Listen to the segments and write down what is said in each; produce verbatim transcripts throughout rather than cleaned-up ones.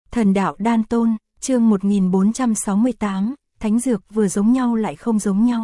Thần đạo đan tôn, chương một nghìn bốn trăm sáu mươi tám, thánh dược vừa giống nhau lại không giống nhau.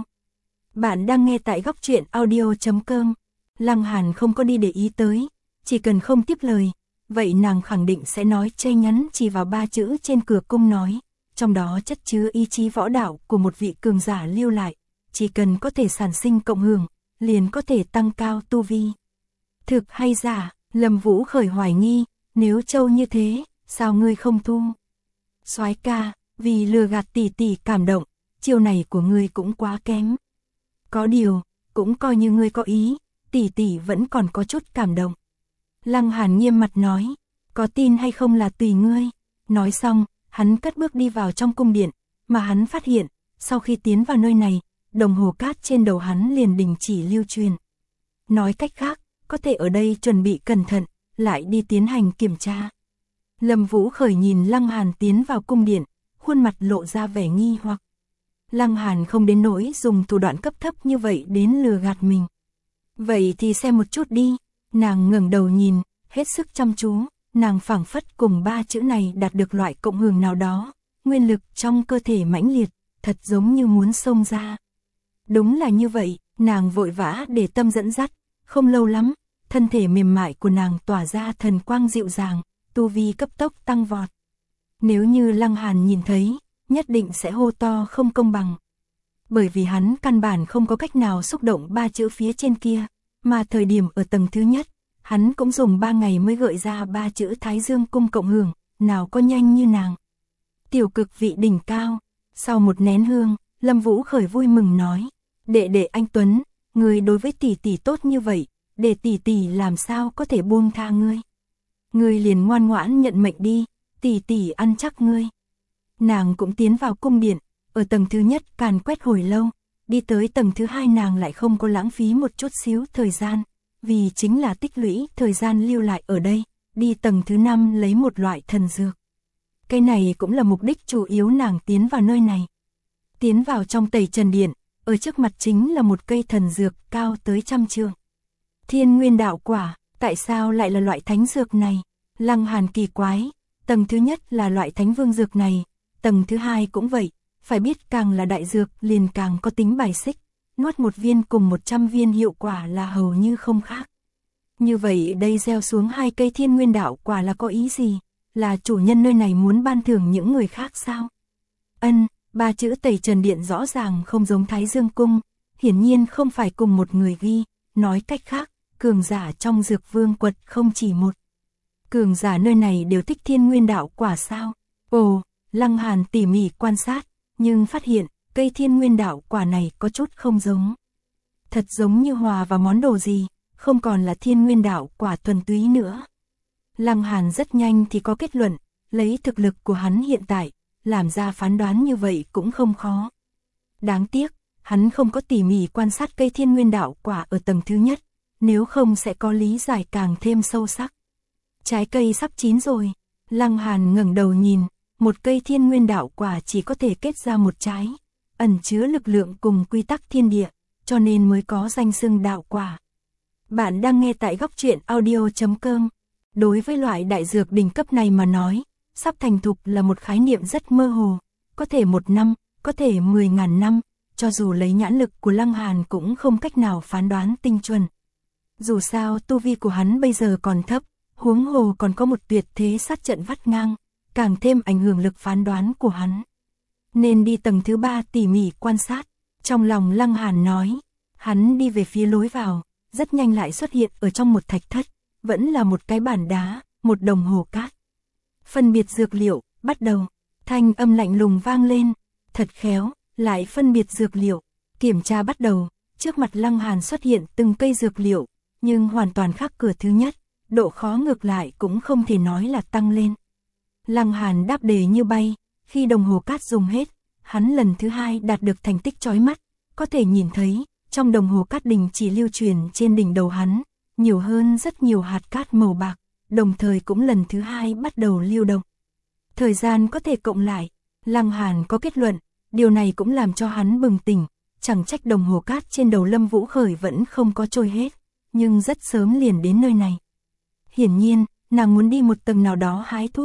Bạn đang nghe tại góc truyện audio chấm com. Lăng Hàn không có đi để ý tới, chỉ cần không tiếp lời, vậy nàng khẳng định sẽ nói chay ngắn chỉ vào ba chữ trên cửa cung nói, trong đó chất chứa ý chí võ đạo của một vị cường giả lưu lại, chỉ cần có thể sản sinh cộng hưởng, liền có thể tăng cao tu vi. Thực hay giả? Lâm Vũ khởi hoài nghi, nếu trâu như thế, sao ngươi không thu? Soái ca, vì lừa gạt tỷ tỷ cảm động, chiêu này của ngươi cũng quá kém. Có điều, cũng coi như ngươi có ý, tỷ tỷ vẫn còn có chút cảm động. Lăng Hàn nghiêm mặt nói, có tin hay không là tùy ngươi. Nói xong, hắn cất bước đi vào trong cung điện, mà hắn phát hiện, sau khi tiến vào nơi này, đồng hồ cát trên đầu hắn liền đình chỉ lưu truyền. Nói cách khác, có thể ở đây chuẩn bị cẩn thận, lại đi tiến hành kiểm tra. Lâm Vũ khởi nhìn Lăng Hàn tiến vào cung điện, khuôn mặt lộ ra vẻ nghi hoặc. Lăng Hàn không đến nỗi dùng thủ đoạn cấp thấp như vậy đến lừa gạt mình. Vậy thì xem một chút đi. Nàng ngẩng đầu nhìn, hết sức chăm chú, nàng phảng phất cùng ba chữ này đạt được loại cộng hưởng nào đó, nguyên lực trong cơ thể mãnh liệt, thật giống như muốn xông ra. Đúng là như vậy, nàng vội vã để tâm dẫn dắt, không lâu lắm, thân thể mềm mại của nàng tỏa ra thần quang dịu dàng, tu vi cấp tốc tăng vọt. Nếu như Lăng Hàn nhìn thấy, nhất định sẽ hô to không công bằng. Bởi vì hắn căn bản không có cách nào xúc động ba chữ phía trên kia, mà thời điểm ở tầng thứ nhất, hắn cũng dùng ba ngày mới gợi ra ba chữ Thái Dương cung cộng hưởng, nào có nhanh như nàng. Tiểu cực vị đỉnh cao, sau một nén hương, Lâm Vũ khởi vui mừng nói, đệ đệ anh Tuấn, người đối với tỷ tỷ tốt như vậy, để tỷ tỷ làm sao có thể buông tha ngươi. Ngươi liền ngoan ngoãn nhận mệnh đi, tỷ tỷ ăn chắc ngươi. Nàng cũng tiến vào cung điện, ở tầng thứ nhất càn quét hồi lâu, đi tới tầng thứ hai nàng lại không có lãng phí một chút xíu thời gian, vì chính là tích lũy thời gian lưu lại ở đây, đi tầng thứ năm lấy một loại thần dược. Cái này cũng là mục đích chủ yếu nàng tiến vào nơi này. Tiến vào trong Tẩy Trần Điện, ở trước mặt chính là một cây thần dược cao tới trăm trượng. Thiên Nguyên Đạo Quả, tại sao lại là loại thánh dược này? Lăng Hàn kỳ quái, tầng thứ nhất là loại thánh vương dược này, tầng thứ hai cũng vậy, phải biết càng là đại dược liền càng có tính bài xích, nuốt một viên cùng một trăm viên hiệu quả là hầu như không khác. Như vậy đây gieo xuống hai cây Thiên Nguyên Đạo Quả là có ý gì? Là chủ nhân nơi này muốn ban thưởng những người khác sao? Ân, ba chữ Tẩy Trần Điện rõ ràng không giống Thái Dương cung, hiển nhiên không phải cùng một người ghi, nói cách khác, cường giả trong dược vương quật không chỉ một. Cường giả nơi này đều thích Thiên Nguyên Đạo Quả sao? Ồ, Lăng Hàn tỉ mỉ quan sát, nhưng phát hiện, cây Thiên Nguyên Đạo Quả này có chút không giống. Thật giống như hòa vào món đồ gì, không còn là Thiên Nguyên Đạo Quả thuần túy nữa. Lăng Hàn rất nhanh thì có kết luận, lấy thực lực của hắn hiện tại, làm ra phán đoán như vậy cũng không khó. Đáng tiếc, hắn không có tỉ mỉ quan sát cây Thiên Nguyên Đạo Quả ở tầng thứ nhất, nếu không sẽ có lý giải càng thêm sâu sắc. Trái cây sắp chín rồi, Lăng Hàn ngẩng đầu nhìn, một cây Thiên Nguyên Đạo Quả chỉ có thể kết ra một trái, ẩn chứa lực lượng cùng quy tắc thiên địa, cho nên mới có danh xưng đạo quả. Bạn đang nghe tại góc truyện audio chấm com. Đối với loại đại dược đỉnh cấp này mà nói, sắp thành thục là một khái niệm rất mơ hồ, có thể một năm, có thể mười ngàn năm, cho dù lấy nhãn lực của Lăng Hàn cũng không cách nào phán đoán tinh chuẩn. Dù sao tu vi của hắn bây giờ còn thấp, huống hồ còn có một tuyệt thế sát trận vắt ngang, càng thêm ảnh hưởng lực phán đoán của hắn. Nên đi tầng thứ ba tỉ mỉ quan sát, trong lòng Lăng Hàn nói, hắn đi về phía lối vào, rất nhanh lại xuất hiện ở trong một thạch thất, vẫn là một cái bàn đá, một đồng hồ cát. Phân biệt dược liệu, bắt đầu, thanh âm lạnh lùng vang lên, thật khéo, lại phân biệt dược liệu, kiểm tra bắt đầu, trước mặt Lăng Hàn xuất hiện từng cây dược liệu, nhưng hoàn toàn khác cửa thứ nhất, độ khó ngược lại cũng không thể nói là tăng lên. Lăng Hàn đáp đề như bay, khi đồng hồ cát dùng hết, hắn lần thứ hai đạt được thành tích chói mắt, có thể nhìn thấy, trong đồng hồ cát đình chỉ lưu truyền trên đỉnh đầu hắn, nhiều hơn rất nhiều hạt cát màu bạc, đồng thời cũng lần thứ hai bắt đầu lưu động. Thời gian có thể cộng lại, Lăng Hàn có kết luận, điều này cũng làm cho hắn bừng tỉnh, chẳng trách đồng hồ cát trên đầu Lâm Vũ khởi vẫn không có trôi hết, nhưng rất sớm liền đến nơi này. Hiển nhiên, nàng muốn đi một tầng nào đó hái thuốc,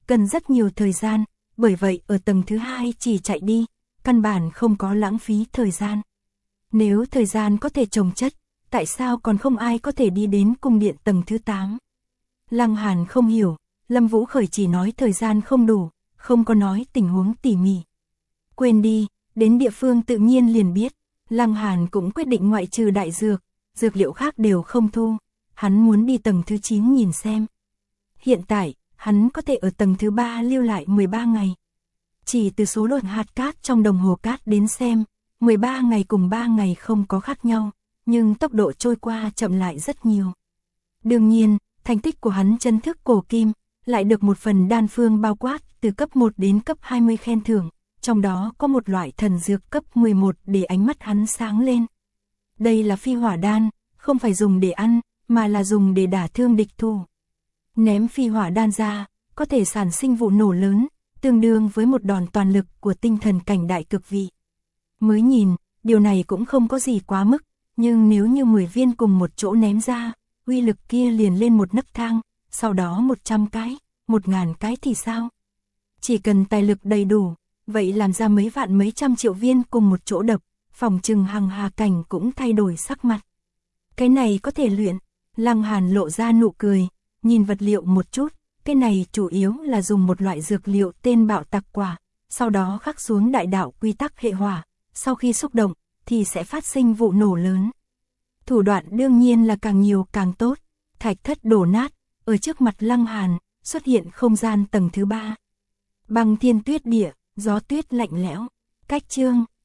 cần rất nhiều thời gian, bởi vậy ở tầng thứ hai chỉ chạy đi, căn bản không có lãng phí thời gian. Nếu thời gian có thể chồng chất, tại sao còn không ai có thể đi đến cung điện tầng thứ tám? Lăng Hàn không hiểu, Lâm Vũ Khởi chỉ nói thời gian không đủ, không có nói tình huống tỉ mỉ. Quên đi, đến địa phương tự nhiên liền biết, Lăng Hàn cũng quyết định ngoại trừ đại dược, dược liệu khác đều không thu, hắn muốn đi tầng thứ chín nhìn xem. Hiện tại, hắn có thể ở tầng thứ ba lưu lại mười ba ngày. Chỉ từ số lượng hạt cát trong đồng hồ cát đến xem, mười ba ngày cùng ba ngày không có khác nhau, nhưng tốc độ trôi qua chậm lại rất nhiều. Đương nhiên, thành tích của hắn chân thức cổ kim, lại được một phần đan phương bao quát từ cấp một đến cấp hai mươi khen thưởng, trong đó có một loại thần dược cấp mười một để ánh mắt hắn sáng lên. Đây là phi hỏa đan, không phải dùng để ăn, mà là dùng để đả thương địch thủ. Ném phi hỏa đan ra, có thể sản sinh vụ nổ lớn, tương đương với một đòn toàn lực của tinh thần cảnh đại cực vị. Mới nhìn, điều này cũng không có gì quá mức, nhưng nếu như mười viên cùng một chỗ ném ra, uy lực kia liền lên một nấc thang, sau đó một trăm cái, một ngàn cái thì sao? Chỉ cần tài lực đầy đủ, vậy làm ra mấy vạn mấy trăm triệu viên cùng một chỗ đập, phòng trừng Hằng Hà cảnh cũng thay đổi sắc mặt. Cái này có thể luyện, Lăng Hàn lộ ra nụ cười, nhìn vật liệu một chút, cái này chủ yếu là dùng một loại dược liệu tên bạo tạc quả, sau đó khắc xuống đại đạo quy tắc hệ hỏa, sau khi xúc động, thì sẽ phát sinh vụ nổ lớn. Thủ đoạn đương nhiên là càng nhiều càng tốt, thạch thất đổ nát, ở trước mặt Lăng Hàn, xuất hiện không gian tầng thứ ba. Băng thiên tuyết địa, gió tuyết lạnh lẽo, cách chương.